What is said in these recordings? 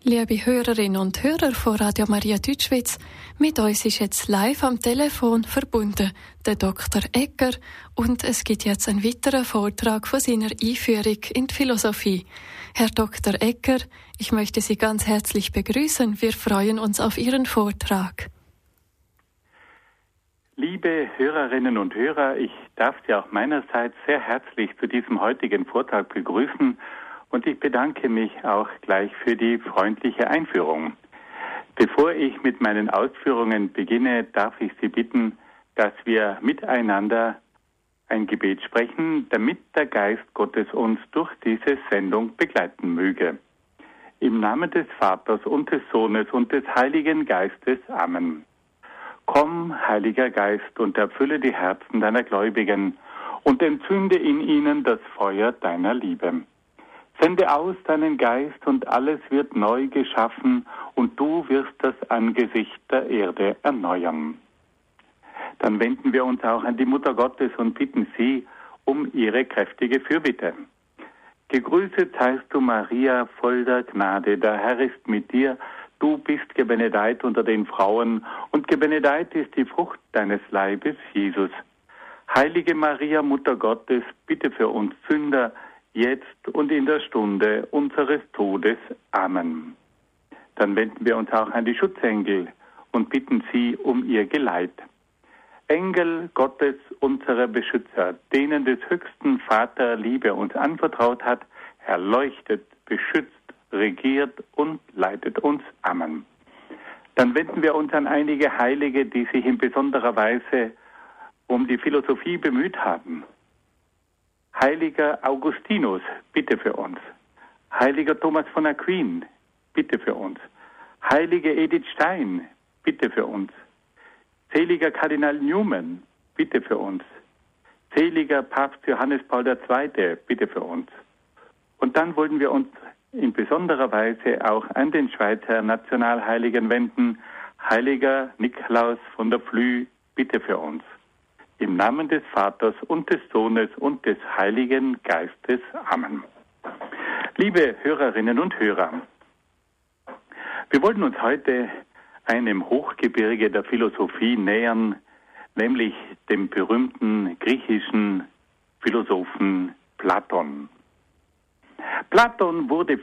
Liebe Hörerinnen und Hörer von Radio Maria Deutschschweiz, mit uns ist jetzt live am Telefon verbunden der Dr. Egger und es gibt jetzt einen weiteren Vortrag von seiner Einführung in die Philosophie. Herr Dr. Egger, ich möchte Sie ganz herzlich begrüßen. Wir freuen uns auf Ihren Vortrag. Liebe Hörerinnen und Hörer, ich darf Sie auch meinerseits sehr herzlich zu diesem heutigen Vortrag begrüßen. Und ich bedanke mich auch gleich für die freundliche Einführung. Bevor ich mit meinen Ausführungen beginne, darf ich Sie bitten, dass wir miteinander ein Gebet sprechen, damit der Geist Gottes uns durch diese Sendung begleiten möge. Im Namen des Vaters und des Sohnes und des Heiligen Geistes. Amen. Komm, Heiliger Geist, und erfülle die Herzen deiner Gläubigen und entzünde in ihnen das Feuer deiner Liebe. Sende aus deinen Geist und alles wird neu geschaffen und du wirst das Angesicht der Erde erneuern. Dann wenden wir uns auch an die Mutter Gottes und bitten sie um ihre kräftige Fürbitte. Gegrüßet seist du, Maria, voll der Gnade, der Herr ist mit dir. Du bist gebenedeit unter den Frauen und gebenedeit ist die Frucht deines Leibes, Jesus. Heilige Maria, Mutter Gottes, bitte für uns Sünder, jetzt und in der Stunde unseres Todes. Amen. Dann wenden wir uns auch an die Schutzengel und bitten sie um ihr Geleit. Engel Gottes, unsere Beschützer, denen des höchsten Vater Liebe uns anvertraut hat, erleuchtet, beschützt, regiert und leitet uns. Amen. Dann wenden wir uns an einige Heilige, die sich in besonderer Weise um die Philosophie bemüht haben. Heiliger Augustinus, bitte für uns. Heiliger Thomas von Aquin, bitte für uns. Heilige Edith Stein, bitte für uns. Seliger Kardinal Newman, bitte für uns. Seliger Papst Johannes Paul II., bitte für uns. Und dann wollen wir uns in besonderer Weise auch an den Schweizer Nationalheiligen wenden. Heiliger Nikolaus von der Flüe, bitte für uns. Im Namen des Vaters und des Sohnes und des Heiligen Geistes. Amen. Liebe Hörerinnen und Hörer, wir wollen uns heute einem Hochgebirge der Philosophie nähern, nämlich dem berühmten griechischen Philosophen Platon. Platon wurde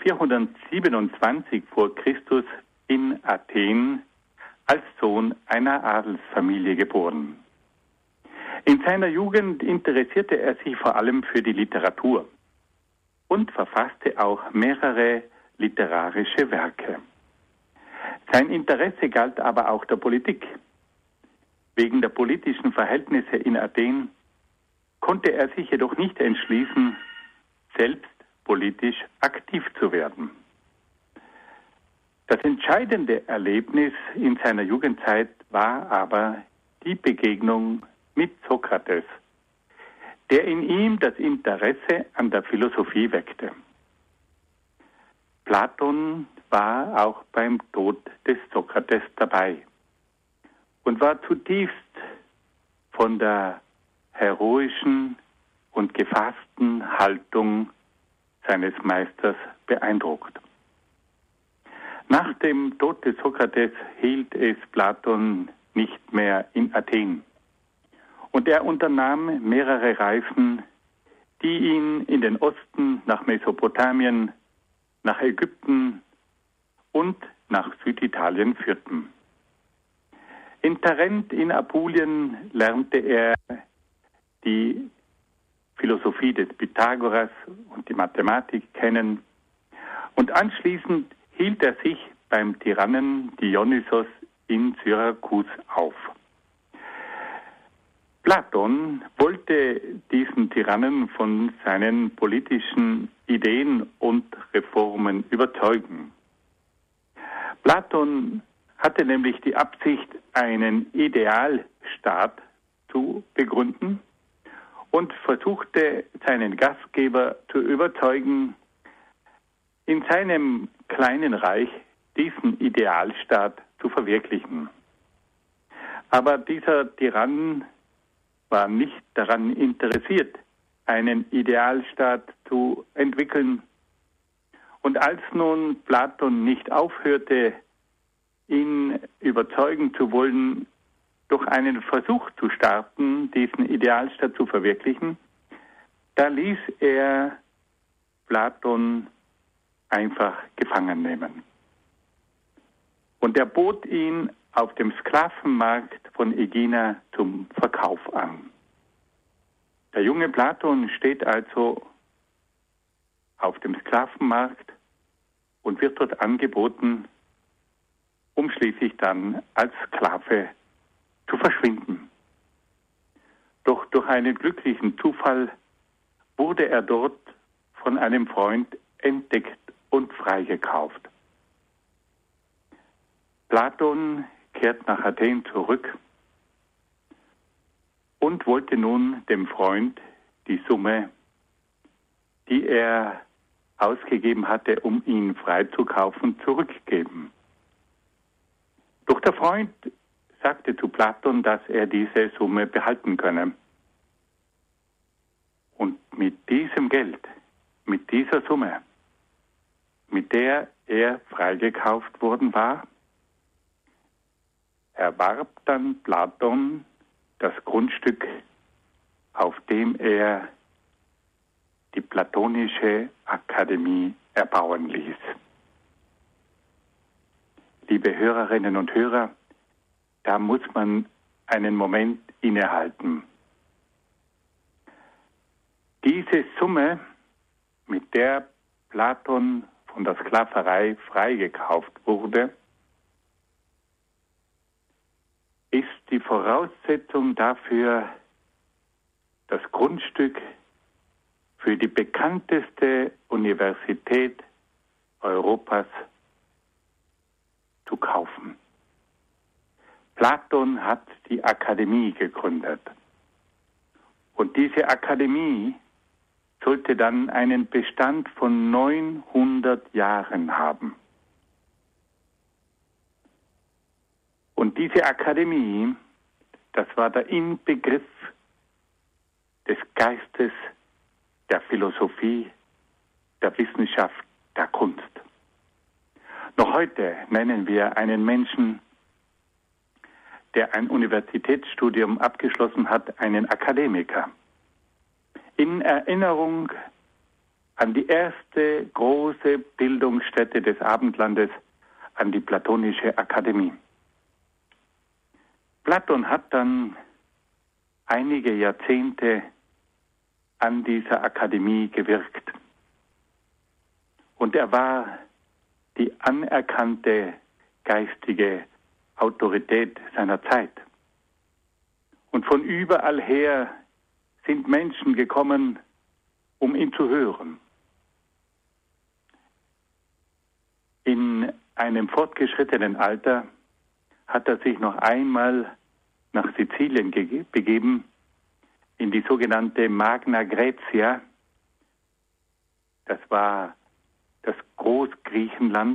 427 vor Christus in Athen als Sohn einer Adelsfamilie geboren. In seiner Jugend interessierte er sich vor allem für die Literatur und verfasste auch mehrere literarische Werke. Sein Interesse galt aber auch der Politik. Wegen der politischen Verhältnisse in Athen konnte er sich jedoch nicht entschließen, selbst politisch aktiv zu werden. Das entscheidende Erlebnis in seiner Jugendzeit war aber die Begegnung mit Sokrates, der in ihm das Interesse an der Philosophie weckte. Platon war auch beim Tod des Sokrates dabei und war zutiefst von der heroischen und gefassten Haltung seines Meisters beeindruckt. Nach dem Tod des Sokrates hielt es Platon nicht mehr in Athen. Und er unternahm mehrere Reisen, die ihn in den Osten, nach Mesopotamien, nach Ägypten und nach Süditalien führten. In Tarent in Apulien lernte er die Philosophie des Pythagoras und die Mathematik kennen und anschließend hielt er sich beim Tyrannen Dionysos in Syrakus auf. Platon wollte diesen Tyrannen von seinen politischen Ideen und Reformen überzeugen. Platon hatte nämlich die Absicht, einen Idealstaat zu begründen und versuchte, seinen Gastgeber zu überzeugen, in seinem kleinen Reich diesen Idealstaat zu verwirklichen. Aber dieser Tyrann war nicht daran interessiert, einen Idealstaat zu entwickeln Und als nun Platon nicht aufhörte, ihn überzeugen zu wollen, durch einen Versuch zu starten, diesen Idealstaat zu verwirklichen, da ließ er Platon einfach gefangen nehmen. Und er bot ihn auf dem Sklavenmarkt von Ägina zum Verkauf an. Der junge Platon steht also auf dem Sklavenmarkt und wird dort angeboten, um schließlich dann als Sklave zu verschwinden. Doch durch einen glücklichen Zufall wurde er dort von einem Freund entdeckt und freigekauft. Platon kehrt nach Athen zurück und wollte nun dem Freund die Summe, die er ausgegeben hatte, um ihn freizukaufen, zurückgeben. Doch der Freund sagte zu Platon, dass er diese Summe behalten könne. Und mit diesem Geld, mit dieser Summe, mit der er freigekauft worden war, erwarb dann Platon das Grundstück, auf dem er die Platonische Akademie erbauen ließ. Liebe Hörerinnen und Hörer, da muss man einen Moment innehalten. Diese Summe, mit der Platon von der Sklaverei freigekauft wurde, ist die Voraussetzung dafür, das Grundstück für die bekannteste Universität Europas zu kaufen. Platon hat die Akademie gegründet. Und diese Akademie sollte dann einen Bestand von 900 Jahren haben. Und diese Akademie, das war der Inbegriff des Geistes, der Philosophie, der Wissenschaft, der Kunst. Noch heute nennen wir einen Menschen, der ein Universitätsstudium abgeschlossen hat, einen Akademiker. In Erinnerung an die erste große Bildungsstätte des Abendlandes, an die Platonische Akademie. Platon hat dann einige Jahrzehnte an dieser Akademie gewirkt. Und er war die anerkannte geistige Autorität seiner Zeit. Und von überall her sind Menschen gekommen, um ihn zu hören. In einem fortgeschrittenen Alter hat er sich noch einmal nach Sizilien begeben, in die sogenannte Magna Graecia. Das war das Großgriechenland,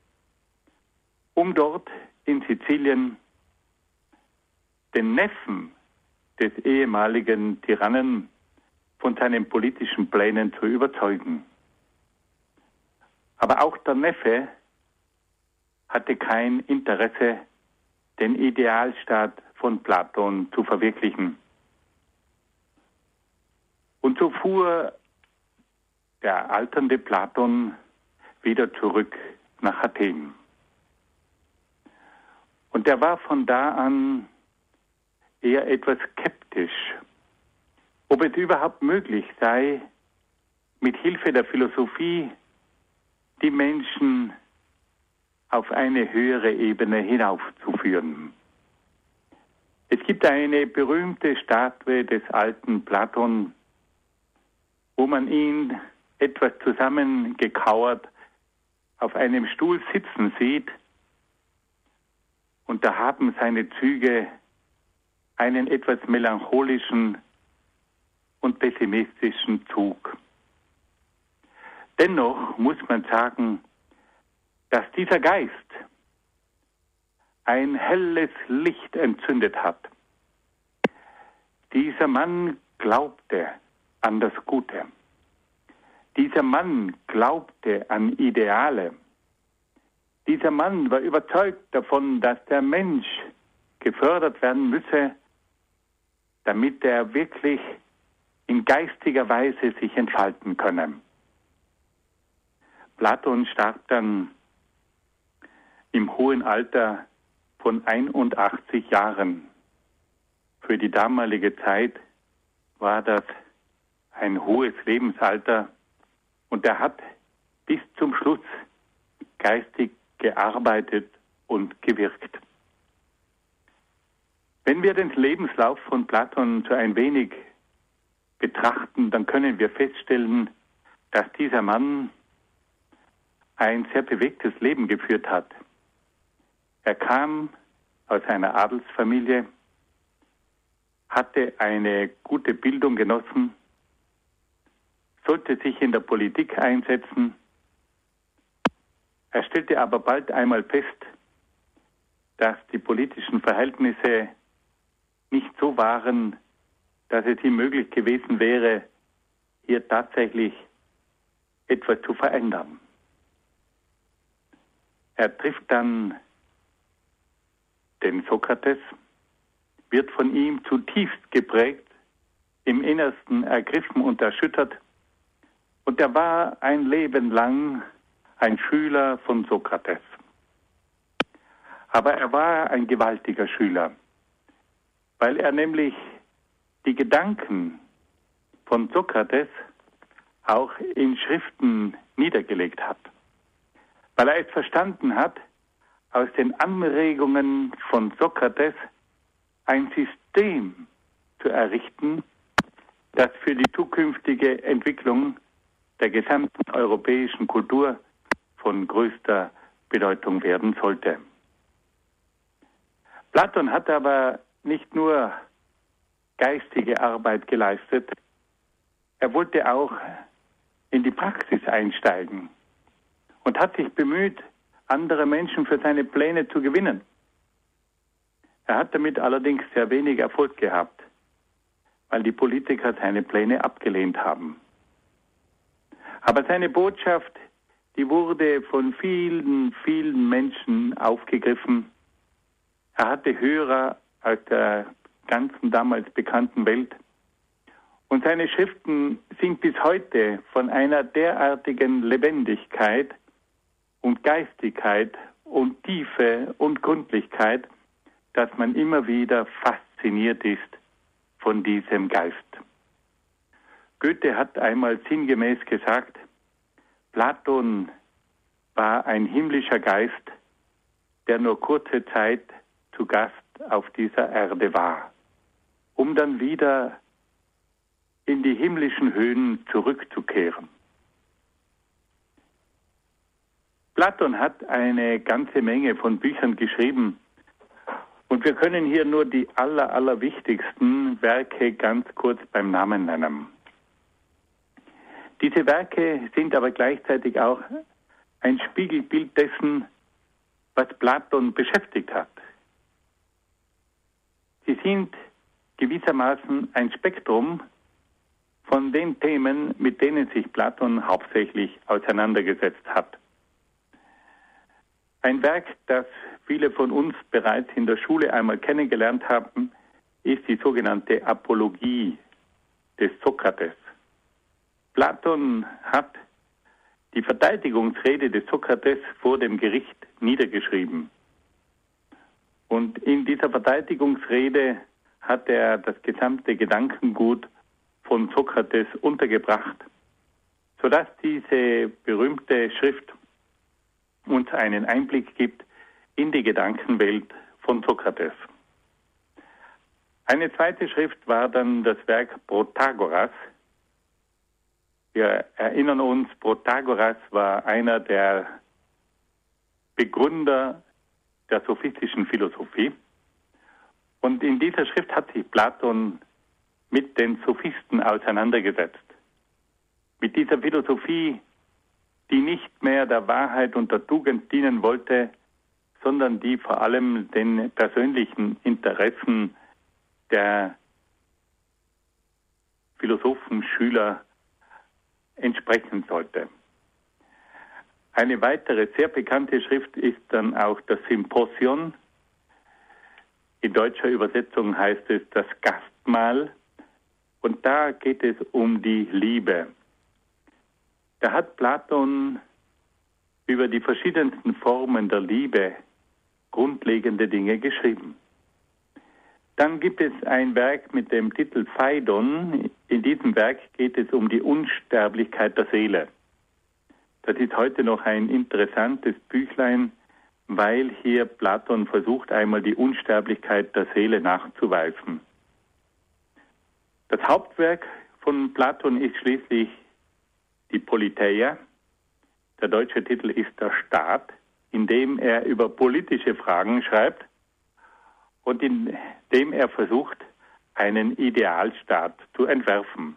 um dort in Sizilien den Neffen des ehemaligen Tyrannen von seinen politischen Plänen zu überzeugen. Aber auch der Neffe hatte kein Interesse, den Idealstaat von Platon zu verwirklichen. Und so fuhr der alternde Platon wieder zurück nach Athen. Und er war von da an eher etwas skeptisch, ob es überhaupt möglich sei, mit Hilfe der Philosophie die Menschen auf eine höhere Ebene hinaufzuführen. Es gibt eine berühmte Statue des alten Platon, wo man ihn etwas zusammengekauert auf einem Stuhl sitzen sieht, und da haben seine Züge einen etwas melancholischen und pessimistischen Zug. Dennoch muss man sagen, dass dieser Geist ein helles Licht entzündet hat. Dieser Mann glaubte an das Gute. Dieser Mann glaubte an Ideale. Dieser Mann war überzeugt davon, dass der Mensch gefördert werden müsse, damit er wirklich in geistiger Weise sich entfalten könne. Platon starb dann im hohen Alter von 81 Jahren. Für die damalige Zeit war das ein hohes Lebensalter und er hat bis zum Schluss geistig gearbeitet und gewirkt. Wenn wir den Lebenslauf von Platon so ein wenig betrachten, dann können wir feststellen, dass dieser Mann ein sehr bewegtes Leben geführt hat. Er kam aus einer Adelsfamilie, hatte eine gute Bildung genossen, sollte sich in der Politik einsetzen. Er stellte aber bald einmal fest, dass die politischen Verhältnisse nicht so waren, dass es ihm möglich gewesen wäre, hier tatsächlich etwas zu verändern. Er trifft dann den Sokrates, wird von ihm zutiefst geprägt, im Innersten ergriffen und erschüttert. Und er war ein Leben lang ein Schüler von Sokrates. Aber er war ein gewaltiger Schüler, weil er nämlich die Gedanken von Sokrates auch in Schriften niedergelegt hat. Weil er es verstanden hat, aus den Anregungen von Sokrates ein System zu errichten, das für die zukünftige Entwicklung der gesamten europäischen Kultur von größter Bedeutung werden sollte. Platon hat aber nicht nur geistige Arbeit geleistet, er wollte auch in die Praxis einsteigen und hat sich bemüht, andere Menschen für seine Pläne zu gewinnen. Er hat damit allerdings sehr wenig Erfolg gehabt, weil die Politiker seine Pläne abgelehnt haben. Aber seine Botschaft, die wurde von vielen, vielen Menschen aufgegriffen. Er hatte Hörer aus der ganzen damals bekannten Welt. Und seine Schriften sind bis heute von einer derartigen Lebendigkeit und Geistigkeit und Tiefe und Gründlichkeit, dass man immer wieder fasziniert ist von diesem Geist. Goethe hat einmal sinngemäß gesagt, Platon war ein himmlischer Geist, der nur kurze Zeit zu Gast auf dieser Erde war, um dann wieder in die himmlischen Höhen zurückzukehren. Platon hat eine ganze Menge von Büchern geschrieben und wir können hier nur die allerwichtigsten Werke ganz kurz beim Namen nennen. Diese Werke sind aber gleichzeitig auch ein Spiegelbild dessen, was Platon beschäftigt hat. Sie sind gewissermaßen ein Spektrum von den Themen, mit denen sich Platon hauptsächlich auseinandergesetzt hat. Ein Werk, das viele von uns bereits in der Schule einmal kennengelernt haben, ist die sogenannte Apologie des Sokrates. Platon hat die Verteidigungsrede des Sokrates vor dem Gericht niedergeschrieben. Und in dieser Verteidigungsrede hat er das gesamte Gedankengut von Sokrates untergebracht, sodass diese berühmte Schrift uns einen Einblick gibt in die Gedankenwelt von Sokrates. Eine zweite Schrift war dann das Werk Protagoras. Wir erinnern uns, Protagoras war einer der Begründer der sophistischen Philosophie. Und in dieser Schrift hat sich Platon mit den Sophisten auseinandergesetzt. Mit dieser Philosophie, die nicht mehr der Wahrheit und der Tugend dienen wollte, sondern die vor allem den persönlichen Interessen der Philosophenschüler entsprechen sollte. Eine weitere sehr bekannte Schrift ist dann auch das Symposion. In deutscher Übersetzung heißt es das Gastmahl. Und da geht es um die Liebe. Da hat Platon über die verschiedensten Formen der Liebe grundlegende Dinge geschrieben. Dann gibt es ein Werk mit dem Titel Phaidon. In diesem Werk geht es um die Unsterblichkeit der Seele. Das ist heute noch ein interessantes Büchlein, weil hier Platon versucht, einmal die Unsterblichkeit der Seele nachzuweisen. Das Hauptwerk von Platon ist schließlich die Politeia. Der deutsche Titel ist der Staat, in dem er über politische Fragen schreibt und in dem er versucht, einen Idealstaat zu entwerfen.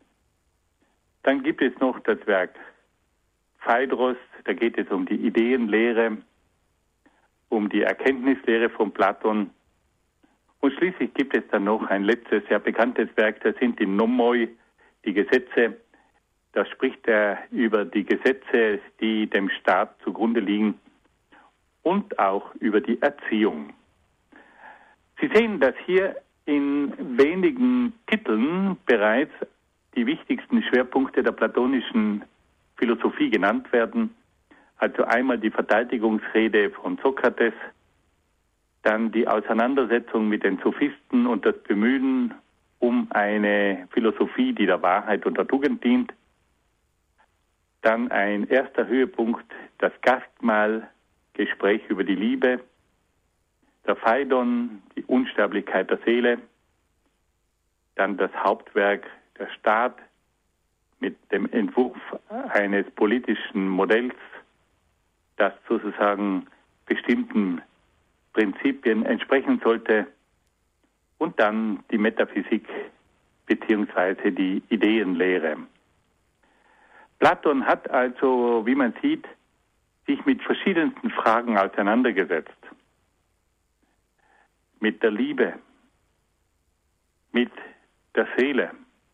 Dann gibt es noch das Werk Phaedros, da geht es um die Ideenlehre, um die Erkenntnislehre von Platon. Und schließlich gibt es dann noch ein letztes, sehr bekanntes Werk, das sind die Nomoi, die Gesetze. Da spricht er über die Gesetze, die dem Staat zugrunde liegen und auch über die Erziehung. Sie sehen, dass hier in wenigen Titeln bereits die wichtigsten Schwerpunkte der platonischen Philosophie genannt werden. Also einmal die Verteidigungsrede von Sokrates, dann die Auseinandersetzung mit den Sophisten und das Bemühen um eine Philosophie, die der Wahrheit und der Tugend dient. Dann ein erster Höhepunkt, das Gastmahl, Gespräch über die Liebe, der Phaidon, die Unsterblichkeit der Seele, dann das Hauptwerk, der Staat, mit dem Entwurf eines politischen Modells, das sozusagen bestimmten Prinzipien entsprechen sollte, und dann die Metaphysik bzw. die Ideenlehre. Platon hat also, wie man sieht, sich mit verschiedensten Fragen auseinandergesetzt. Mit der Liebe, mit der Seele,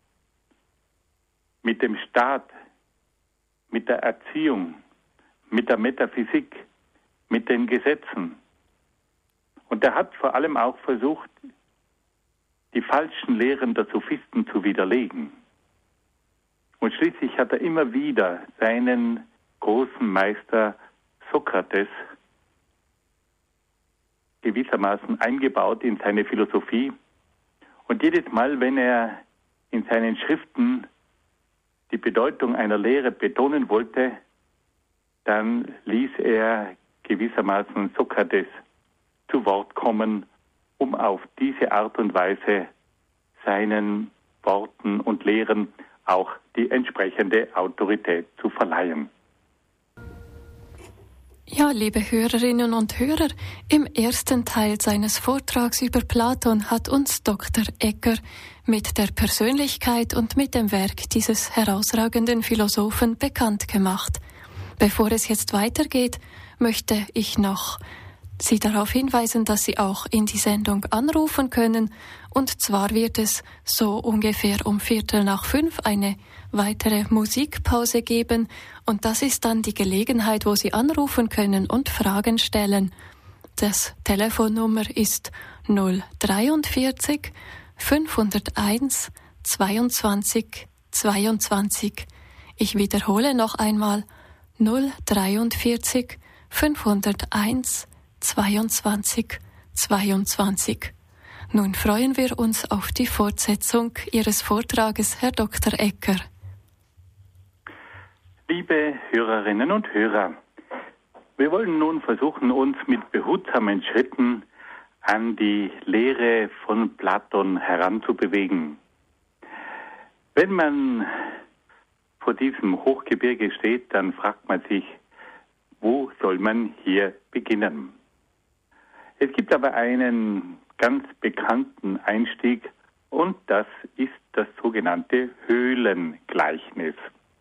mit dem Staat, mit der Erziehung, mit der Metaphysik, mit den Gesetzen. Und er hat vor allem auch versucht, die falschen Lehren der Sophisten zu widerlegen. Und schließlich hat er immer wieder seinen großen Meister Sokrates gewissermaßen eingebaut in seine Philosophie. Und jedes Mal, wenn er in seinen Schriften die Bedeutung einer Lehre betonen wollte, dann ließ er gewissermaßen Sokrates zu Wort kommen, um auf diese Art und Weise seinen Worten und Lehren auch die entsprechende Autorität zu verleihen. Ja, liebe Hörerinnen und Hörer, im ersten Teil seines Vortrags über Platon hat uns Dr. Egger mit der Persönlichkeit und mit dem Werk dieses herausragenden Philosophen bekannt gemacht. Bevor es jetzt weitergeht, möchte ich noch Sie darauf hinweisen, dass Sie auch in die Sendung anrufen können. Und zwar wird es so ungefähr um 4:45 eine weitere Musikpause geben. Und das ist dann die Gelegenheit, wo Sie anrufen können und Fragen stellen. Das Telefonnummer ist 043 501 22 22. Ich wiederhole noch einmal 043 501 22 22. Nun freuen wir uns auf die Fortsetzung Ihres Vortrages, Herr Dr. Egger. Liebe Hörerinnen und Hörer, wir wollen nun versuchen, uns mit behutsamen Schritten an die Lehre von Platon heranzubewegen. Wenn man vor diesem Hochgebirge steht, dann fragt man sich, wo soll man hier beginnen? Es gibt aber einen ganz bekannten Einstieg und das ist das sogenannte Höhlengleichnis.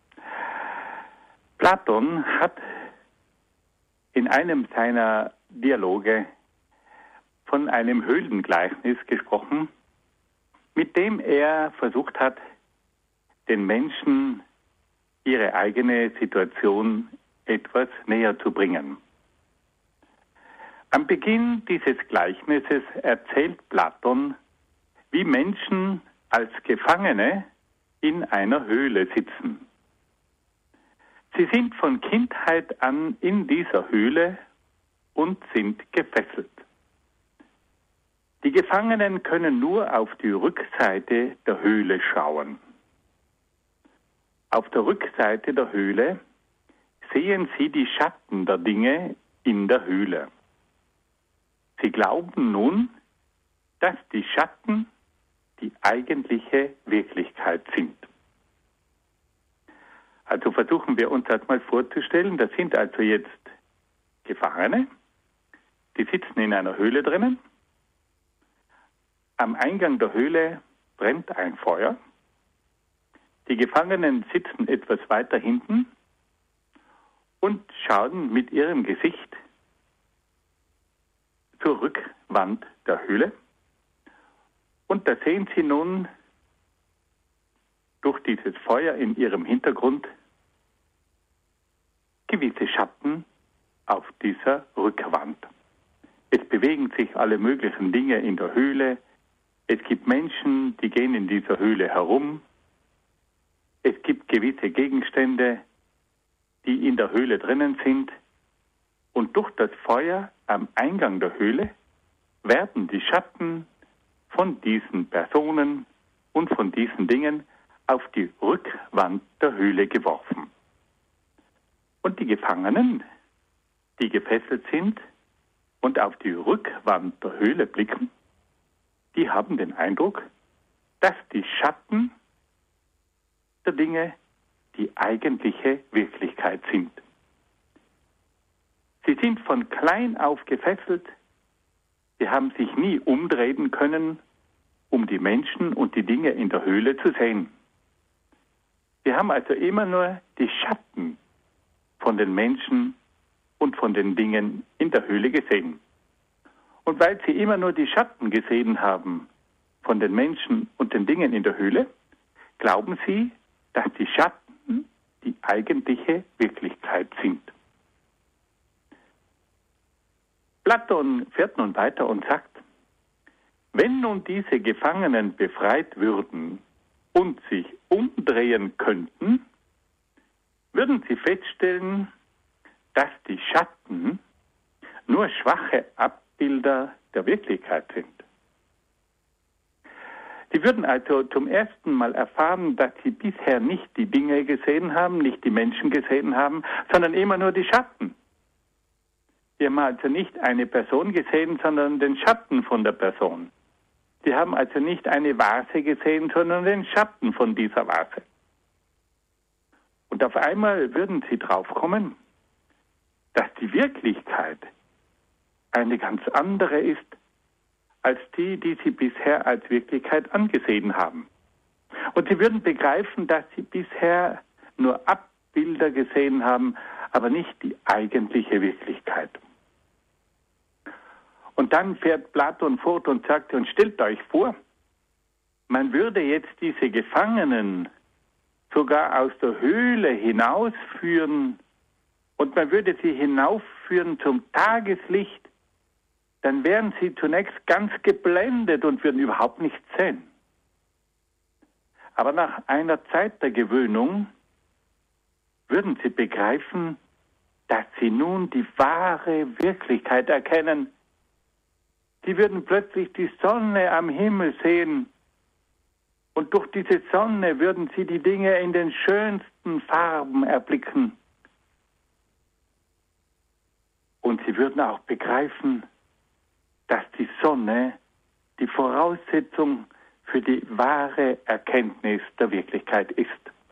Platon hat in einem seiner Dialoge von einem Höhlengleichnis gesprochen, mit dem er versucht hat, den Menschen ihre eigene Situation etwas näher zu bringen. Am Beginn dieses Gleichnisses erzählt Platon, wie Menschen als Gefangene in einer Höhle sitzen. Sie sind von Kindheit an in dieser Höhle und sind gefesselt. Die Gefangenen können nur auf die Rückseite der Höhle schauen. Auf der Rückseite der Höhle sehen sie die Schatten der Dinge in der Höhle. Sie glauben nun, dass die Schatten die eigentliche Wirklichkeit sind. Also versuchen wir uns das mal vorzustellen. Das sind also jetzt Gefangene, die sitzen in einer Höhle drinnen. Am Eingang der Höhle brennt ein Feuer. Die Gefangenen sitzen etwas weiter hinten und schauen mit ihrem Gesicht zur Rückwand der Höhle. Und da sehen sie nun durch dieses Feuer in ihrem Hintergrund gewisse Schatten auf dieser Rückwand. Es bewegen sich alle möglichen Dinge in der Höhle. Es gibt Menschen, die gehen in dieser Höhle herum. Es gibt gewisse Gegenstände, die in der Höhle drinnen sind. Und durch das Feuer am Eingang der Höhle werden die Schatten von diesen Personen und von diesen Dingen auf die Rückwand der Höhle geworfen. Und die Gefangenen, die gefesselt sind und auf die Rückwand der Höhle blicken, die haben den Eindruck, dass die Schatten der Dinge die eigentliche Wirklichkeit sind. Sie sind von klein auf gefesselt, sie haben sich nie umdrehen können, um die Menschen und die Dinge in der Höhle zu sehen. Sie haben also immer nur die Schatten von den Menschen und von den Dingen in der Höhle gesehen. Und weil sie immer nur die Schatten gesehen haben von den Menschen und den Dingen in der Höhle, glauben sie, dass die Schatten die eigentliche Wirklichkeit sind. Platon fährt nun weiter und sagt, wenn nun diese Gefangenen befreit würden und sich umdrehen könnten, würden sie feststellen, dass die Schatten nur schwache Abbilder der Wirklichkeit sind. Sie würden also zum ersten Mal erfahren, dass sie bisher nicht die Dinge gesehen haben, nicht die Menschen gesehen haben, sondern immer nur die Schatten. Sie haben also nicht eine Person gesehen, sondern den Schatten von der Person. Sie haben also nicht eine Vase gesehen, sondern den Schatten von dieser Vase. Und auf einmal würden sie draufkommen, dass die Wirklichkeit eine ganz andere ist, als die sie bisher als Wirklichkeit angesehen haben. Und sie würden begreifen, dass sie bisher nur Abbilder gesehen haben, aber nicht die eigentliche Wirklichkeit. Und dann fährt Platon fort und sagt, und stellt euch vor, man würde jetzt diese Gefangenen sogar aus der Höhle hinausführen und man würde sie hinaufführen zum Tageslicht, dann wären sie zunächst ganz geblendet und würden überhaupt nichts sehen. Aber nach einer Zeit der Gewöhnung würden sie begreifen, dass sie nun die wahre Wirklichkeit erkennen. Sie würden plötzlich die Sonne am Himmel sehen und durch diese Sonne würden sie die Dinge in den schönsten Farben erblicken. Und sie würden auch begreifen, dass die Sonne die Voraussetzung für die wahre Erkenntnis der Wirklichkeit ist.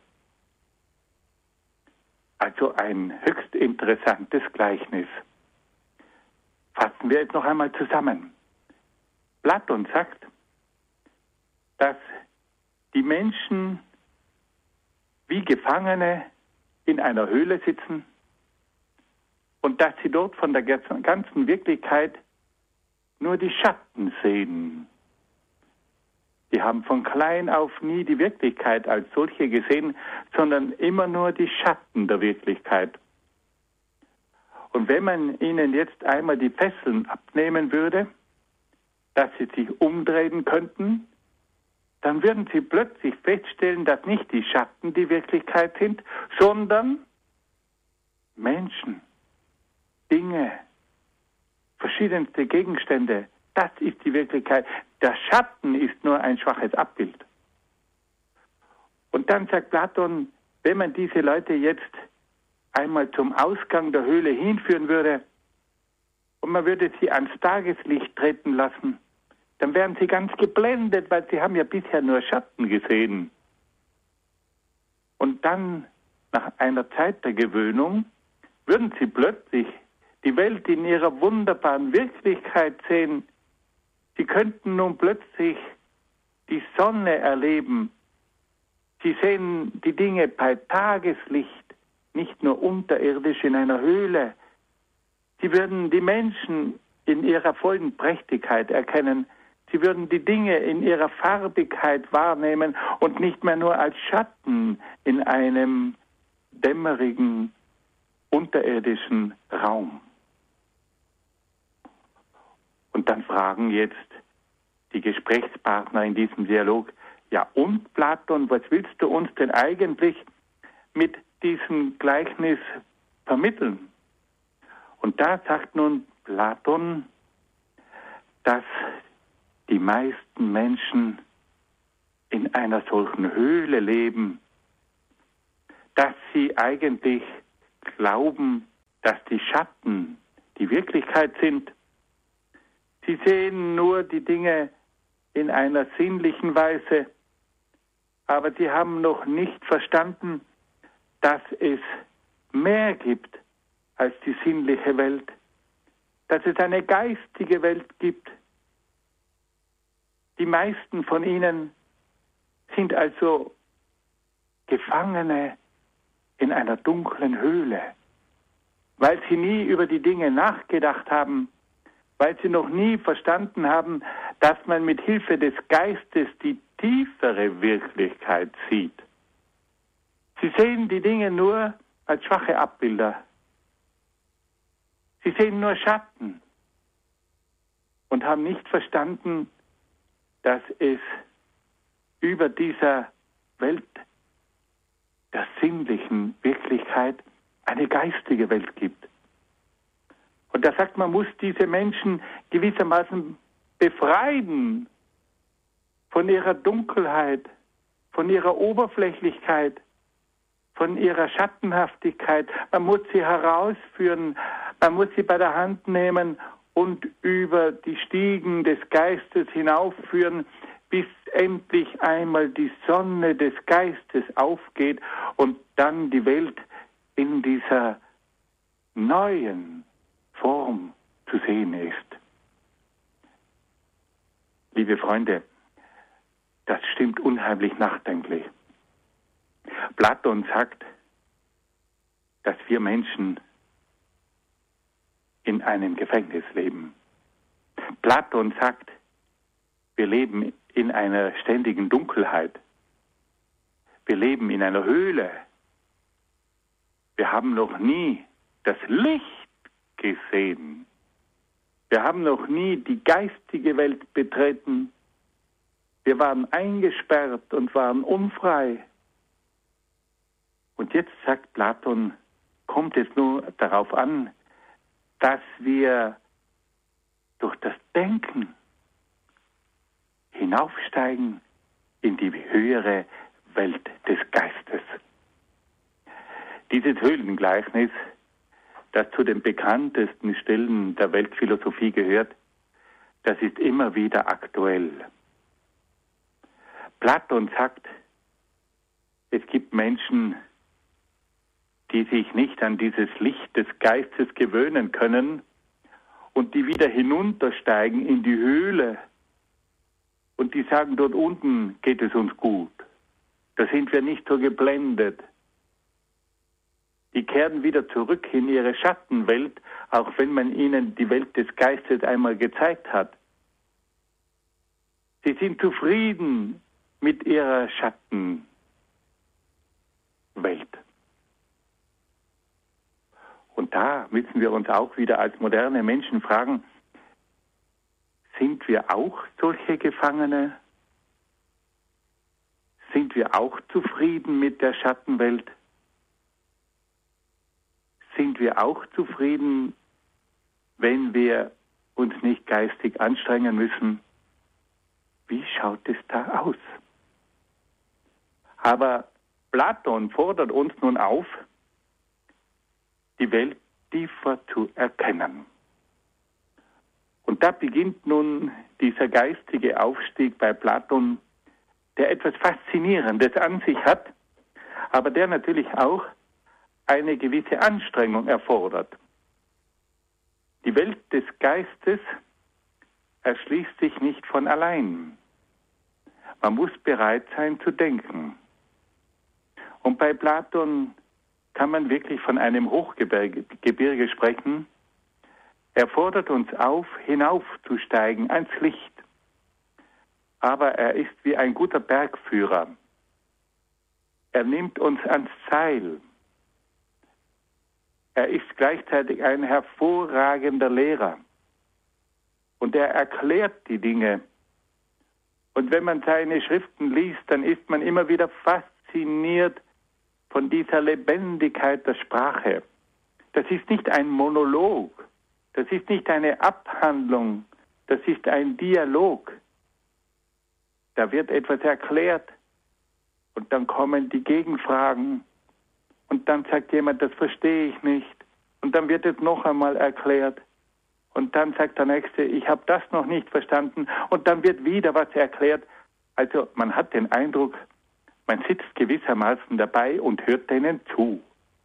Also ein höchst interessantes Gleichnis. Fassen wir es noch einmal zusammen. Platon sagt, dass die Menschen wie Gefangene in einer Höhle sitzen und dass sie dort von der ganzen Wirklichkeit nur die Schatten sehen. Die haben von klein auf nie die Wirklichkeit als solche gesehen, sondern immer nur die Schatten der Wirklichkeit. Und wenn man ihnen jetzt einmal die Fesseln abnehmen würde, dass sie sich umdrehen könnten, dann würden sie plötzlich feststellen, dass nicht die Schatten die Wirklichkeit sind, sondern Menschen, Dinge, verschiedenste Gegenstände. Das ist die Wirklichkeit. Der Schatten ist nur ein schwaches Abbild. Und dann sagt Platon, wenn man diese Leute jetzt einmal zum Ausgang der Höhle hinführen würde und man würde sie ans Tageslicht treten lassen, dann wären sie ganz geblendet, weil sie haben ja bisher nur Schatten gesehen. Und dann, nach einer Zeit der Gewöhnung, würden sie plötzlich die Welt in ihrer wunderbaren Wirklichkeit sehen. Sie könnten nun plötzlich die Sonne erleben. Sie sehen die Dinge bei Tageslicht, nicht nur unterirdisch in einer Höhle. Sie würden die Menschen in ihrer vollen Prächtigkeit erkennen. Sie würden die Dinge in ihrer Farbigkeit wahrnehmen und nicht mehr nur als Schatten in einem dämmerigen, unterirdischen Raum. Und dann fragen jetzt die Gesprächspartner in diesem Dialog, ja und Platon, was willst du uns denn eigentlich mit diesem Gleichnis vermitteln? Und da sagt nun Platon, dass die meisten Menschen in einer solchen Höhle leben, dass sie eigentlich glauben, dass die Schatten die Wirklichkeit sind. Sie sehen nur die Dinge in einer sinnlichen Weise, aber sie haben noch nicht verstanden, dass es mehr gibt als die sinnliche Welt, dass es eine geistige Welt gibt. Die meisten von ihnen sind also Gefangene in einer dunklen Höhle, weil sie nie über die Dinge nachgedacht haben, weil sie noch nie verstanden haben, dass man mit Hilfe des Geistes die tiefere Wirklichkeit sieht. Sie sehen die Dinge nur als schwache Abbilder. Sie sehen nur Schatten und haben nicht verstanden, dass es über dieser Welt der sinnlichen Wirklichkeit eine geistige Welt gibt. Und da sagt man, muss diese Menschen gewissermaßen befreien von ihrer Dunkelheit, von ihrer Oberflächlichkeit, von ihrer Schattenhaftigkeit. Man muss sie herausführen, man muss sie bei der Hand nehmen und über die Stiegen des Geistes hinaufführen, bis endlich einmal die Sonne des Geistes aufgeht und dann die Welt in dieser neuen Form zu sehen ist. Liebe Freunde, das stimmt unheimlich nachdenklich. Platon sagt, dass wir Menschen in einem Gefängnis leben. Platon sagt, wir leben in einer ständigen Dunkelheit. Wir leben in einer Höhle. Wir haben noch nie das Licht gesehen. Wir haben noch nie die geistige Welt betreten. Wir waren eingesperrt und waren unfrei. Und jetzt sagt Platon, kommt es nur darauf an, dass wir durch das Denken hinaufsteigen in die höhere Welt des Geistes. Dieses Höhlengleichnis, das zu den bekanntesten Stellen der Weltphilosophie gehört, das ist immer wieder aktuell. Platon sagt, es gibt Menschen, die sich nicht an dieses Licht des Geistes gewöhnen können und die wieder hinuntersteigen in die Höhle und die sagen, dort unten geht es uns gut. Da sind wir nicht so geblendet. Die kehren wieder zurück in ihre Schattenwelt, auch wenn man ihnen die Welt des Geistes einmal gezeigt hat. Sie sind zufrieden mit ihrer Schattenwelt. Und da müssen wir uns auch wieder als moderne Menschen fragen, sind wir auch solche Gefangene? Sind wir auch zufrieden mit der Schattenwelt? Sind wir auch zufrieden, wenn wir uns nicht geistig anstrengen müssen? Wie schaut es da aus? Aber Platon fordert uns nun auf, die Welt tiefer zu erkennen. Und da beginnt nun dieser geistige Aufstieg bei Platon, der etwas Faszinierendes an sich hat, aber der natürlich auch eine gewisse Anstrengung erfordert. Die Welt des Geistes erschließt sich nicht von allein. Man muss bereit sein zu denken. Und bei Platon kann man wirklich von einem Hochgebirge sprechen. Er fordert uns auf, hinaufzusteigen ans Licht. Aber er ist wie ein guter Bergführer. Er nimmt uns ans Seil. Er ist gleichzeitig ein hervorragender Lehrer. Und er erklärt die Dinge. Und wenn man seine Schriften liest, dann ist man immer wieder fasziniert von dieser Lebendigkeit der Sprache. Das ist nicht ein Monolog. Das ist nicht eine Abhandlung. Das ist ein Dialog. Da wird etwas erklärt und dann kommen die Gegenfragen und dann sagt jemand, das verstehe ich nicht. Und dann wird es noch einmal erklärt. Und dann sagt der Nächste, ich habe das noch nicht verstanden. Und dann wird wieder was erklärt. Also man hat den Eindruck, man sitzt gewissermaßen dabei und hört denen zu.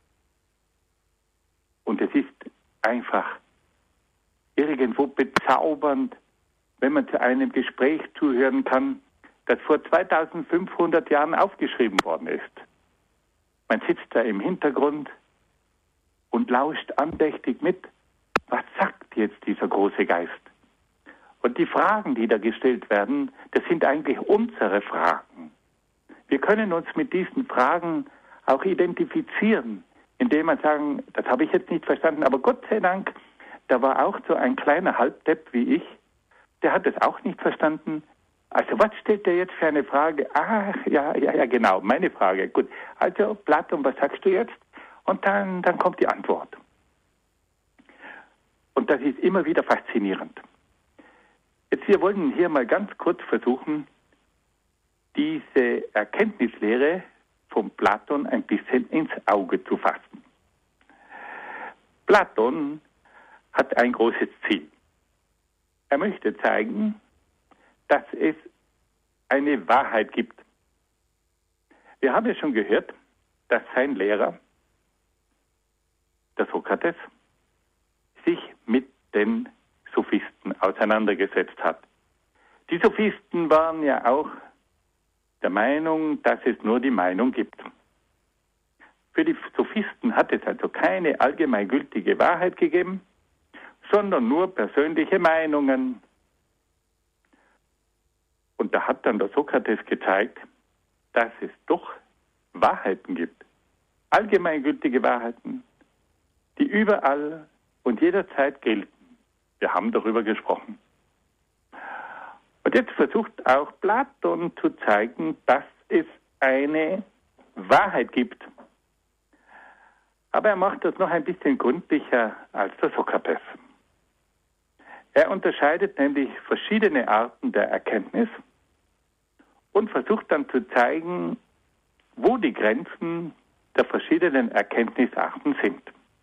Und es ist einfach irgendwo bezaubernd, wenn man zu einem Gespräch zuhören kann, das vor 2500 Jahren aufgeschrieben worden ist. Man sitzt da im Hintergrund und lauscht andächtig mit. Was sagt jetzt dieser große Geist? Und die Fragen, die da gestellt werden, das sind eigentlich unsere Fragen. Wir können uns mit diesen Fragen auch identifizieren, indem wir sagen, das habe ich jetzt nicht verstanden, aber Gott sei Dank, da war auch so ein kleiner Halbdepp wie ich, der hat es auch nicht verstanden. Also was stellt der jetzt für eine Frage? Ach, ja, genau, meine Frage. Gut, also Platon, was sagst du jetzt? Und dann kommt die Antwort. Und das ist immer wieder faszinierend. Jetzt, wir wollen hier mal ganz kurz versuchen, diese Erkenntnislehre von Platon ein bisschen ins Auge zu fassen. Platon hat ein großes Ziel. Er möchte zeigen, dass es eine Wahrheit gibt. Wir haben ja schon gehört, dass sein Lehrer, der Sokrates, sich mit den Sophisten auseinandergesetzt hat. Die Sophisten waren ja auch der Meinung, dass es nur die Meinung gibt. Für die Sophisten hat es also keine allgemeingültige Wahrheit gegeben, sondern nur persönliche Meinungen. Und da hat dann der Sokrates gezeigt, dass es doch Wahrheiten gibt. Allgemeingültige Wahrheiten, die überall und jederzeit gelten. Wir haben darüber gesprochen. Und jetzt versucht auch Platon zu zeigen, dass es eine Wahrheit gibt. Aber er macht das noch ein bisschen gründlicher als der Sokrates. Er unterscheidet nämlich verschiedene Arten der Erkenntnis und versucht dann zu zeigen, wo die Grenzen der verschiedenen Erkenntnisarten sind.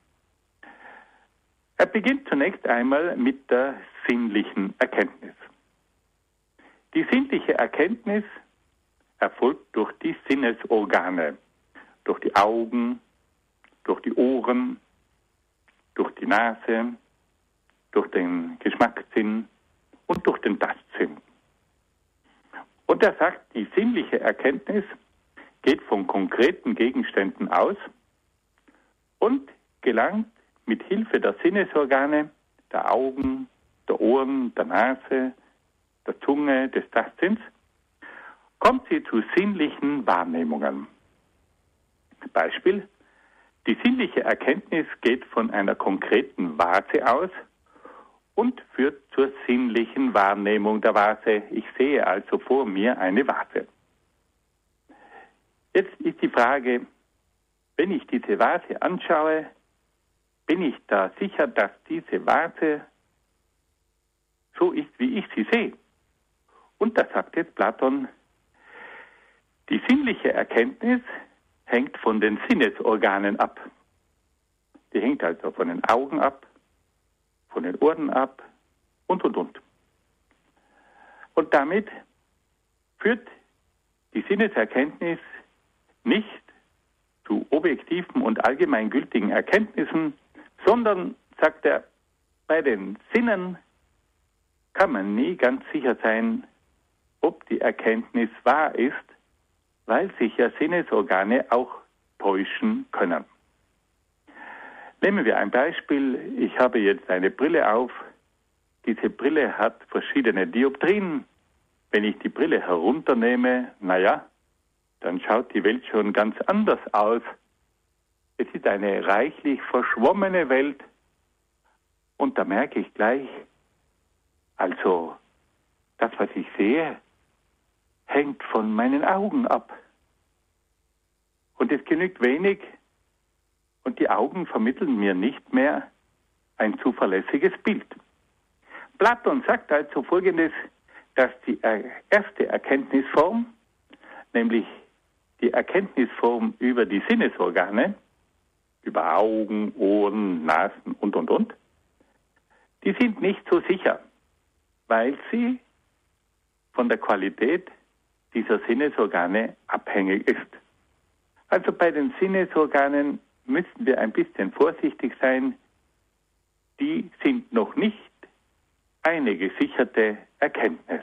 Er beginnt zunächst einmal mit der sinnlichen Erkenntnis. Die sinnliche Erkenntnis erfolgt durch die Sinnesorgane, durch die Augen, durch die Ohren, durch die Nase, durch den Geschmackssinn und durch den Tastsinn. Und er sagt, die sinnliche Erkenntnis geht von konkreten Gegenständen aus und gelangt mit Hilfe der Sinnesorgane, der Augen, der Ohren, der Nase, der Zunge, des Tastsinns, kommt sie zu sinnlichen Wahrnehmungen. Beispiel: Die sinnliche Erkenntnis geht von einer konkreten Vase aus und führt zur sinnlichen Wahrnehmung der Vase. Ich sehe also vor mir eine Vase. Jetzt ist die Frage, wenn ich diese Vase anschaue, bin ich da sicher, dass diese Vase so ist, wie ich sie sehe? Und da sagt jetzt Platon, die sinnliche Erkenntnis hängt von den Sinnesorganen ab. Die hängt also von den Augen ab, von den Ohren ab und. Und damit führt die Sinneserkenntnis nicht zu objektiven und allgemeingültigen Erkenntnissen, sondern, sagt er, bei den Sinnen kann man nie ganz sicher sein, ob die Erkenntnis wahr ist, weil sich ja Sinnesorgane auch täuschen können. Nehmen wir ein Beispiel. Ich habe jetzt eine Brille auf. Diese Brille hat verschiedene Dioptrien. Wenn ich die Brille herunternehme, dann schaut die Welt schon ganz anders aus. Es ist eine reichlich verschwommene Welt. Und da merke ich gleich, also das, was ich sehe, hängt von meinen Augen ab. Und es genügt wenig, und die Augen vermitteln mir nicht mehr ein zuverlässiges Bild. Platon sagt also Folgendes, dass die erste Erkenntnisform, nämlich die Erkenntnisform über die Sinnesorgane, über Augen, Ohren, Nasen und, die sind nicht so sicher, weil sie von der Qualität dieser Sinnesorgane abhängig ist. Also bei den Sinnesorganen müssen wir ein bisschen vorsichtig sein. Die sind noch nicht eine gesicherte Erkenntnis.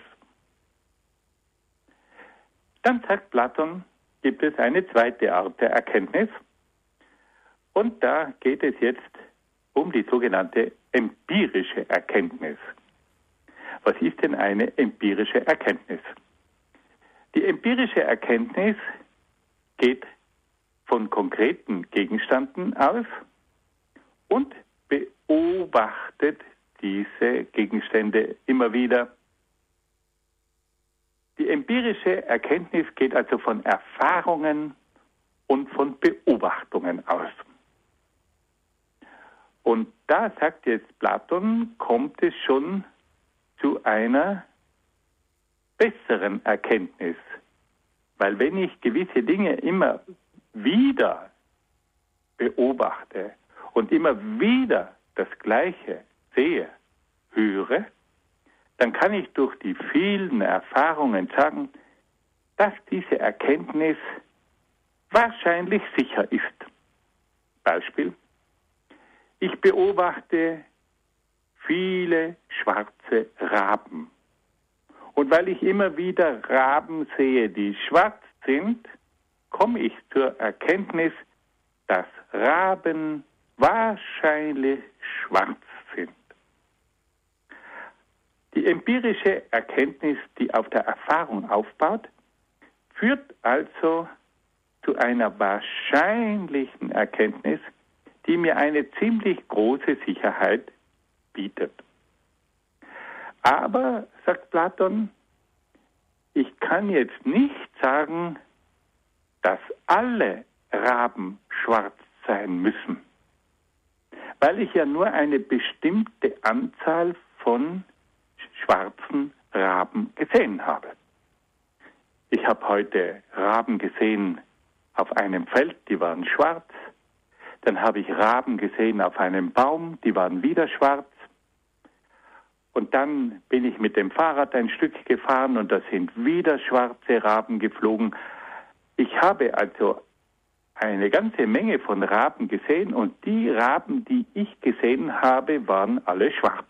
Dann sagt Platon, gibt es eine zweite Art der Erkenntnis. Und da geht es jetzt um die sogenannte empirische Erkenntnis. Was ist denn eine empirische Erkenntnis? Die empirische Erkenntnis geht von konkreten Gegenständen aus und beobachtet diese Gegenstände immer wieder. Die empirische Erkenntnis geht also von Erfahrungen und von Beobachtungen aus. Und da sagt jetzt Platon, kommt es schon zu einer besseren Erkenntnis. Weil wenn ich gewisse Dinge immer wieder beobachte und immer wieder das Gleiche sehe, höre, dann kann ich durch die vielen Erfahrungen sagen, dass diese Erkenntnis wahrscheinlich sicher ist. Beispiel: Ich beobachte viele schwarze Raben. Und weil ich immer wieder Raben sehe, die schwarz sind, komme ich zur Erkenntnis, dass Raben wahrscheinlich schwarz sind. Die empirische Erkenntnis, die auf der Erfahrung aufbaut, führt also zu einer wahrscheinlichen Erkenntnis, die mir eine ziemlich große Sicherheit bietet. Aber, sagt Platon, ich kann jetzt nicht sagen, dass alle Raben schwarz sein müssen, weil ich ja nur eine bestimmte Anzahl von schwarzen Raben gesehen habe. Ich habe heute Raben gesehen auf einem Feld, die waren schwarz. Dann habe ich Raben gesehen auf einem Baum, die waren wieder schwarz. Und dann bin ich mit dem Fahrrad ein Stück gefahren und da sind wieder schwarze Raben geflogen. Ich habe also eine ganze Menge von Raben gesehen und die Raben, die ich gesehen habe, waren alle schwarz.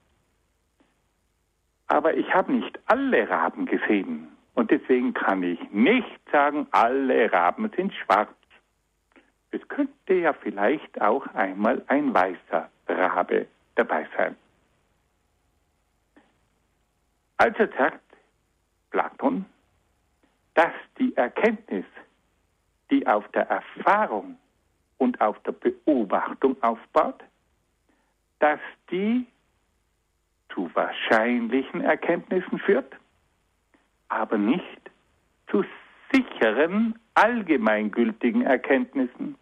Aber ich habe nicht alle Raben gesehen und deswegen kann ich nicht sagen, alle Raben sind schwarz. Es könnte ja vielleicht auch einmal ein weißer Rabe dabei sein. Also sagt Platon, dass die Erkenntnis, die auf der Erfahrung und auf der Beobachtung aufbaut, dass die zu wahrscheinlichen Erkenntnissen führt, aber nicht zu sicheren, allgemeingültigen Erkenntnissen.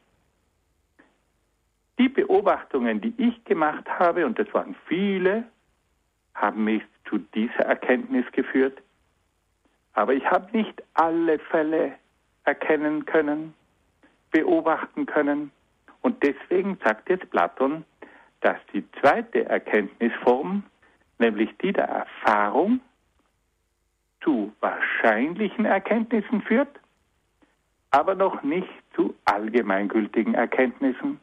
Die Beobachtungen, die ich gemacht habe, und das waren viele, haben mich zu dieser Erkenntnis geführt. Aber ich habe nicht alle Fälle erkennen können, beobachten können. Und deswegen sagt jetzt Platon, dass die zweite Erkenntnisform, nämlich die der Erfahrung, zu wahrscheinlichen Erkenntnissen führt, aber noch nicht zu allgemeingültigen Erkenntnissen.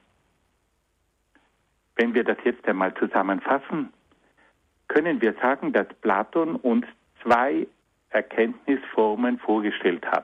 Wenn wir das jetzt einmal zusammenfassen, können wir sagen, dass Platon uns zwei Erkenntnisformen vorgestellt hat.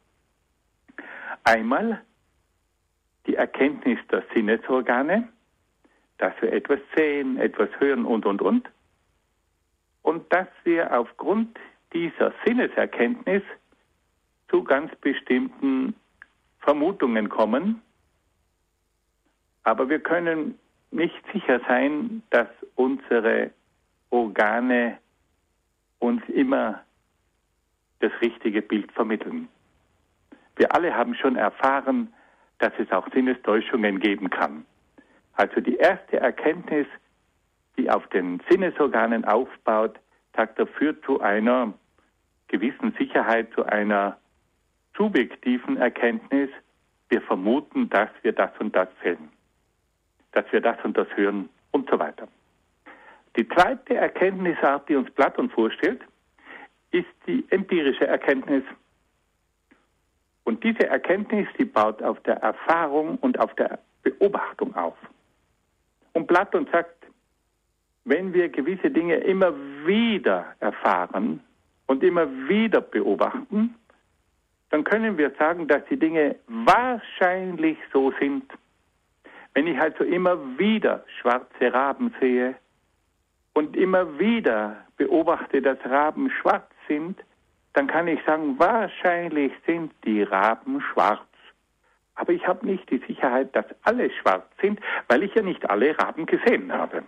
Einmal die Erkenntnis der Sinnesorgane, dass wir etwas sehen, etwas hören und. Und dass wir aufgrund dieser Sinneserkenntnis zu ganz bestimmten Vermutungen kommen. Aber wir können nicht sicher sein, dass unsere Organe uns immer das richtige Bild vermitteln. Wir alle haben schon erfahren, dass es auch Sinnestäuschungen geben kann. Also die erste Erkenntnis, die auf den Sinnesorganen aufbaut, sagt er, führt zu einer gewissen Sicherheit, zu einer subjektiven Erkenntnis. Wir vermuten, dass wir das und das sehen, dass wir das und das hören und so weiter. Die zweite Erkenntnisart, die uns Platon vorstellt, ist die empirische Erkenntnis. Und diese Erkenntnis, die baut auf der Erfahrung und auf der Beobachtung auf. Und Platon sagt, wenn wir gewisse Dinge immer wieder erfahren und immer wieder beobachten, dann können wir sagen, dass die Dinge wahrscheinlich so sind. Wenn ich also immer wieder schwarze Raben sehe und immer wieder beobachte, dass Raben schwarz sind, dann kann ich sagen, wahrscheinlich sind die Raben schwarz. Aber ich habe nicht die Sicherheit, dass alle schwarz sind, weil ich ja nicht alle Raben gesehen habe.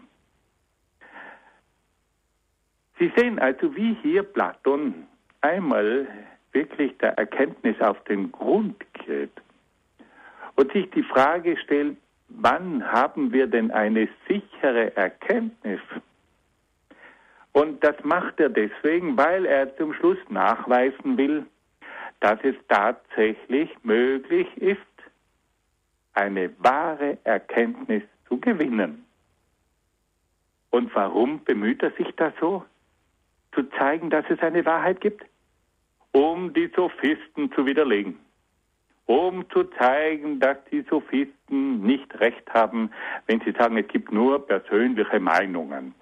Sie sehen also, wie hier Platon einmal wirklich der Erkenntnis auf den Grund geht und sich die Frage stellt, wann haben wir denn eine sichere Erkenntnis? Und das macht er deswegen, weil er zum Schluss nachweisen will, dass es tatsächlich möglich ist, eine wahre Erkenntnis zu gewinnen. Und warum bemüht er sich da so? Zu zeigen, dass es eine Wahrheit gibt? Um die Sophisten zu widerlegen. Um zu zeigen, dass die Sophisten nicht recht haben, wenn sie sagen, es gibt nur persönliche Meinungen.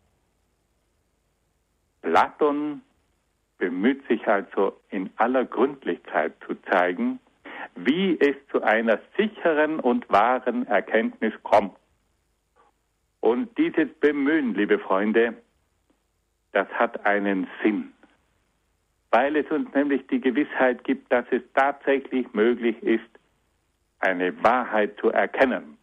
Platon bemüht sich also in aller Gründlichkeit zu zeigen, wie es zu einer sicheren und wahren Erkenntnis kommt. Und dieses Bemühen, liebe Freunde, das hat einen Sinn, weil es uns nämlich die Gewissheit gibt, dass es tatsächlich möglich ist, eine Wahrheit zu erkennen.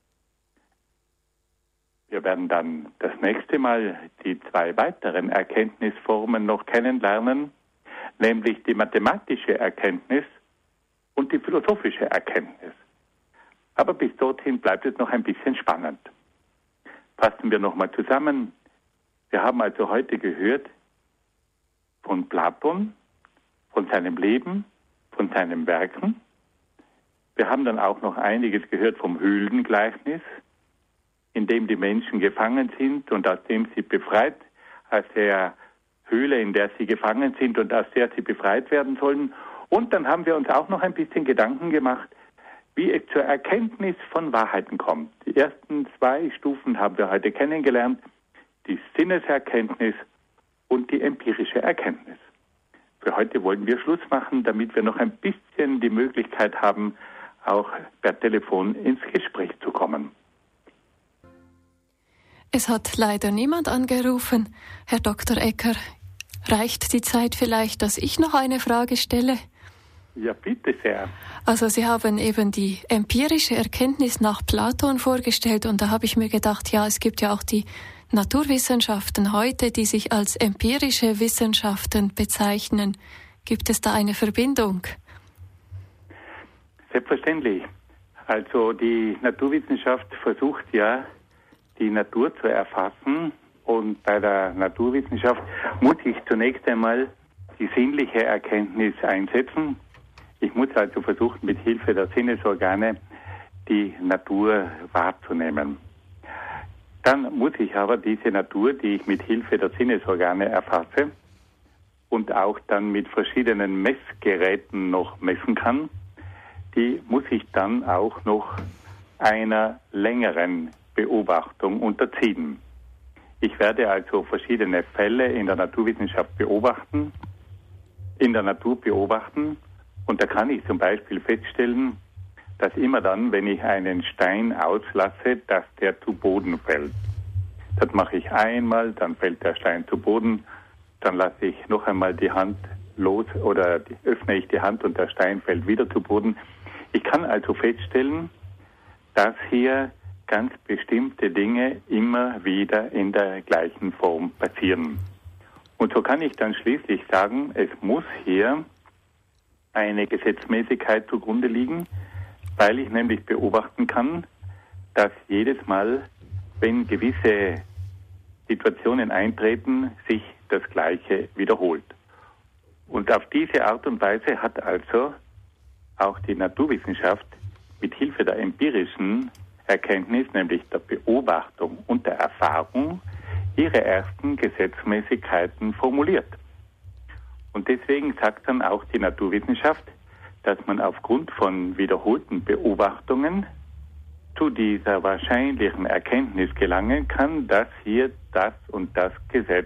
Wir werden dann das nächste Mal die zwei weiteren Erkenntnisformen noch kennenlernen, nämlich die mathematische Erkenntnis und die philosophische Erkenntnis. Aber bis dorthin bleibt es noch ein bisschen spannend. Fassen wir nochmal zusammen. Wir haben also heute gehört von Platon, von seinem Leben, von seinen Werken. Wir haben dann auch noch einiges gehört vom Höhlengleichnis, in dem die Menschen gefangen sind und aus dem sie befreit, aus der Höhle, in der sie gefangen sind und aus der sie befreit werden sollen. Und dann haben wir uns auch noch ein bisschen Gedanken gemacht, wie es zur Erkenntnis von Wahrheiten kommt. Die ersten zwei Stufen haben wir heute kennengelernt, die Sinneserkenntnis und die empirische Erkenntnis. Für heute wollen wir Schluss machen, damit wir noch ein bisschen die Möglichkeit haben, auch per Telefon ins Gespräch zu kommen. Es hat leider niemand angerufen. Herr Dr. Ecker, Reicht die Zeit vielleicht, dass ich noch eine Frage stelle? Ja, bitte sehr. Also Sie haben eben die empirische Erkenntnis nach Platon vorgestellt und da habe ich mir gedacht, ja, es gibt ja auch die Naturwissenschaften heute, die sich als empirische Wissenschaften bezeichnen. Gibt es da eine Verbindung? Selbstverständlich. Also die Naturwissenschaft versucht ja, die Natur zu erfassen und bei der Naturwissenschaft muss ich zunächst einmal die sinnliche Erkenntnis einsetzen. Ich muss also versuchen, mit Hilfe der Sinnesorgane die Natur wahrzunehmen. Dann muss ich aber diese Natur, die ich mit Hilfe der Sinnesorgane erfasse und auch dann mit verschiedenen Messgeräten noch messen kann, die muss ich dann auch noch einer längeren Beobachtung unterziehen. Ich werde also verschiedene Fälle in der Naturwissenschaft beobachten, und da kann ich zum Beispiel feststellen, dass immer dann, wenn ich einen Stein auslasse, dass der zu Boden fällt. Das mache ich einmal, dann fällt der Stein zu Boden, dann lasse ich noch einmal die Hand los oder öffne ich die Hand und der Stein fällt wieder zu Boden. Ich kann also feststellen, dass hier ganz bestimmte Dinge immer wieder in der gleichen Form passieren. Und so kann ich dann schließlich sagen, es muss hier eine Gesetzmäßigkeit zugrunde liegen, weil ich nämlich beobachten kann, dass jedes Mal, wenn gewisse Situationen eintreten, sich das Gleiche wiederholt. Und auf diese Art und Weise hat also auch die Naturwissenschaft mit Hilfe der empirischen Erkenntnis, nämlich der Beobachtung und der Erfahrung, ihre ersten Gesetzmäßigkeiten formuliert. Und deswegen sagt dann auch die Naturwissenschaft, dass man aufgrund von wiederholten Beobachtungen zu dieser wahrscheinlichen Erkenntnis gelangen kann, dass hier das und das Gesetz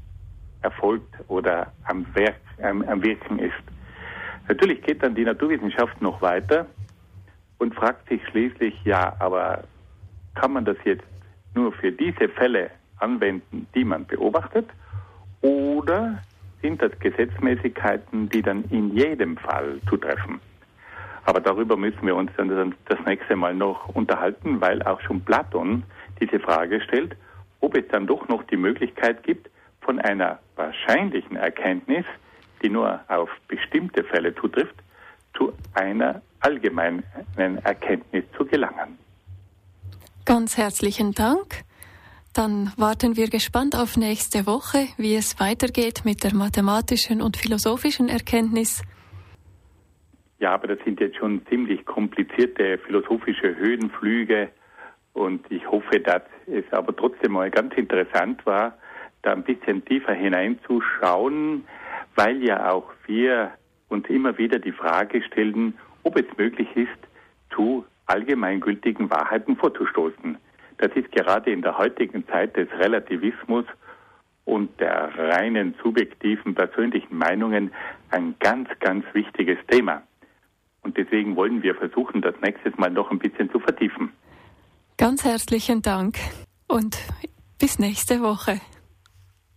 erfolgt oder am Wirken ist. Natürlich geht dann die Naturwissenschaft noch weiter und fragt sich schließlich, ja, aber kann man das jetzt nur für diese Fälle anwenden, die man beobachtet, oder sind das Gesetzmäßigkeiten, die dann in jedem Fall zutreffen? Aber darüber müssen wir uns dann das nächste Mal noch unterhalten, weil auch schon Platon diese Frage stellt, ob es dann doch noch die Möglichkeit gibt, von einer wahrscheinlichen Erkenntnis, die nur auf bestimmte Fälle zutrifft, zu einer allgemeinen Erkenntnis zu gelangen. Ganz herzlichen Dank. Dann warten wir gespannt auf nächste Woche, wie es weitergeht mit der mathematischen und philosophischen Erkenntnis. Ja, aber das sind jetzt schon ziemlich komplizierte philosophische Höhenflüge und ich hoffe, dass es aber trotzdem mal ganz interessant war, da ein bisschen tiefer hineinzuschauen, weil ja auch wir uns immer wieder die Frage stellen, ob es möglich ist, zu allgemeingültigen Wahrheiten vorzustoßen. Das ist gerade in der heutigen Zeit des Relativismus und der reinen subjektiven persönlichen Meinungen ein ganz, ganz wichtiges Thema. Und deswegen wollen wir versuchen, das nächstes Mal noch ein bisschen zu vertiefen. Ganz herzlichen Dank und bis nächste Woche.